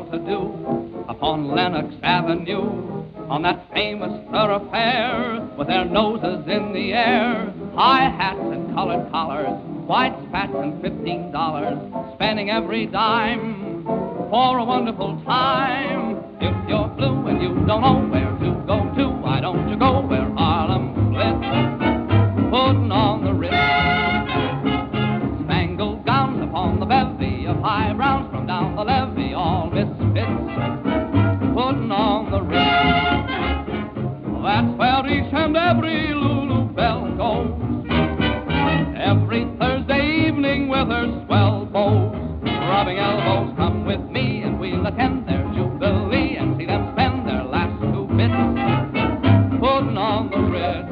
well-to-do upon Lenox Avenue, on that famous thoroughfare, with their noses in the air, high hats and colored collars, white spats and $15, spending every dime for a wonderful time. If you're blue and you don't know where to go to, why don't you go where Harlem splits, putting on the Ritz, spangled gowns upon the bevy of high browns from down the levee, all misfits, putting on the Ritz. That's where each and every Lulu Belle goes, every Thursday evening with her swell beaux, rubbing elbows. Come with me and we'll attend their jubilee and see them spend their last 2 bits, putting on the Ritz.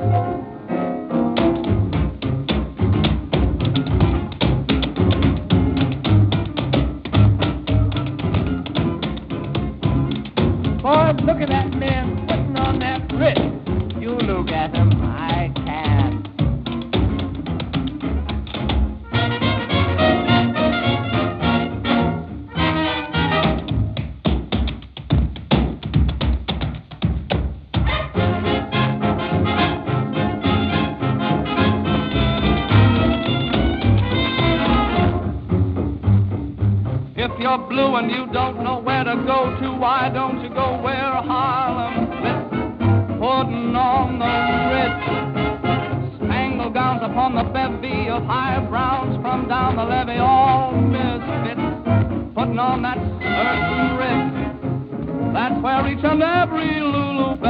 Boys, look at that man putting on that Ritz. You look at him, I can't. If you're blue and you don't know where to go to, why don't you go where Harlem splits, putting on the Ritz, spangled gowns upon the bevy of high browns from down the levee, all misfits, putting on that certain Ritz. That's where each and every Lulu